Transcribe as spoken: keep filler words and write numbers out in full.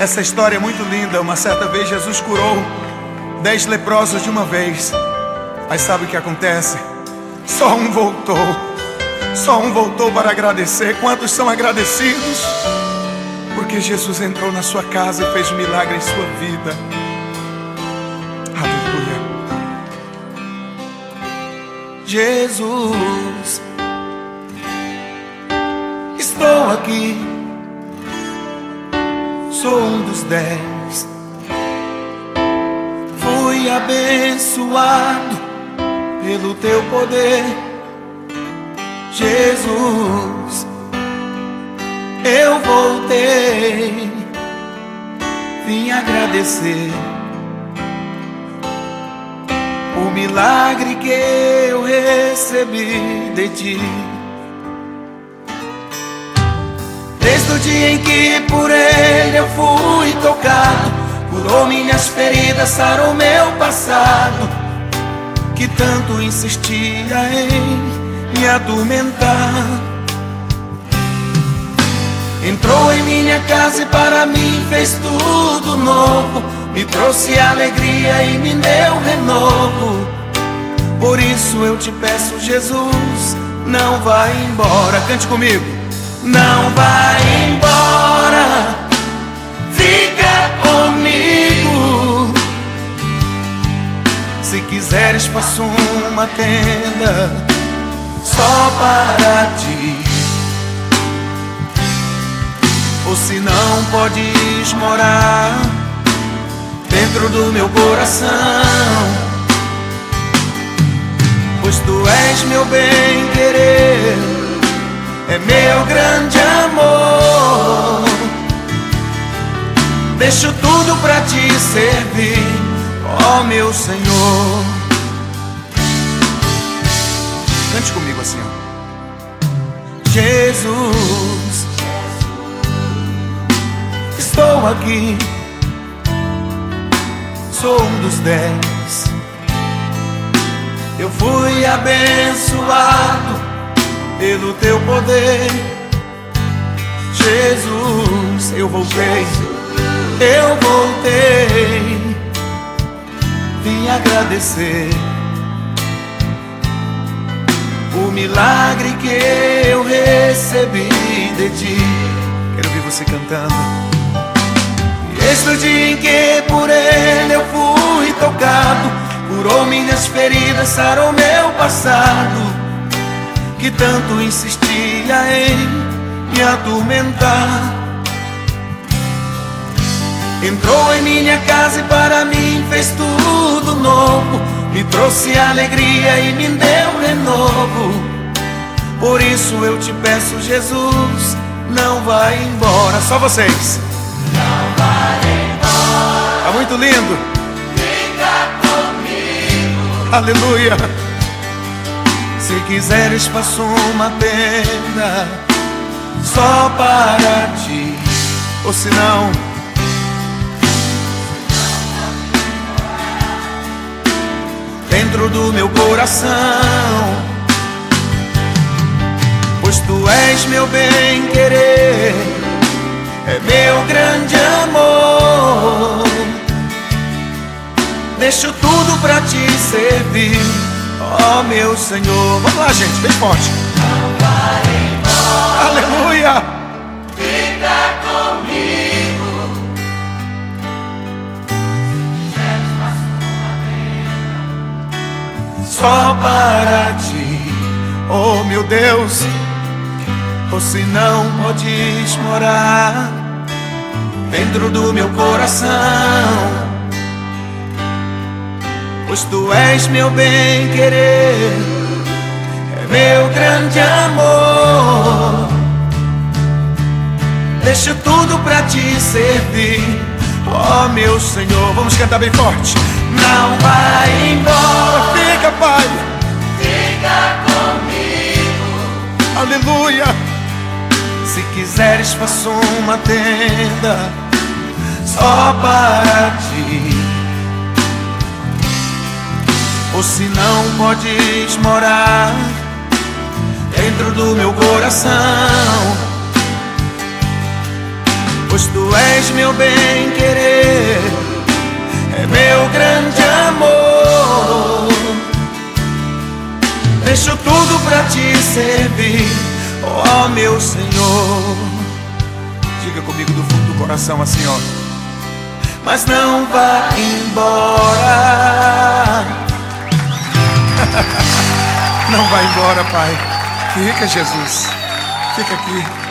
Essa história é muito linda. Uma certa vez Jesus curou dez leprosos de uma vez. Mas sabe o que acontece? Só um voltou. Só um voltou para agradecer. Quantos são agradecidos? Porque Jesus entrou na sua casa e fez um milagre em sua vida. Aleluia. Jesus, estou aqui. Sou um dos dez. Fui abençoado pelo teu poder, Jesus. Eu voltei, vim agradecer o milagre que eu recebi de ti. Desde o dia em que por ele eu fui tocado, curou minhas feridas, sarou meu passado, que tanto insistia em me atormentar. Entrou em minha casa e para mim fez tudo novo, me trouxe alegria e me deu renovo. Por isso eu te peço, Jesus, não vai embora. Cante comigo. Não vai embora, fica comigo. Se quiseres, faço uma tenda só para ti. Ou se não, podes morar dentro do meu coração, pois tu és meu bem-querer, é meu grande amor. Deixo tudo pra te servir, ó meu Senhor. Cante comigo assim, ó. Jesus, estou aqui. Sou um dos dez. Eu fui abençoado pelo teu poder, Jesus. Eu voltei, eu voltei, vim agradecer o milagre que eu recebi de ti. Quero ouvir você cantando. Desde o dia em que por ele eu fui tocado, curou minhas feridas, sarou meu passado, que tanto insistia em me atormentar. Entrou em minha casa e para mim fez tudo novo, me trouxe alegria e me deu renovo. Por isso eu te peço, Jesus, não vai embora. Só vocês. Não vai embora. Tá muito lindo. Fica comigo. Aleluia. Se quiseres, faço uma tenda só para ti. Ou se não, dentro do meu coração, pois tu és meu bem-querer, é meu grande amor. Deixo tudo pra te servir, ó meu Senhor. Vamos lá, gente, bem forte. Não vai embora. Aleluia. Fica comigo. Quero uma tenda Só para ti, oh meu Deus. Ou se não, podes morar dentro do meu coração, pois tu és meu bem-querer, é meu grande amor. Deixo tudo pra te servir, ó meu Senhor. Vamos cantar bem forte. Não vai embora, fica, Pai. Fica comigo. Aleluia. Se quiseres, faço uma tenda só para ti. Ou se não, podes morar dentro do meu coração, pois Tu és meu bem-querer, é meu grande amor. Deixo tudo pra Te servir, ó meu Senhor. Diga comigo do fundo do coração assim, ó. Mas não vá embora. Não vai embora, Pai. Fica, Jesus. Fica aqui.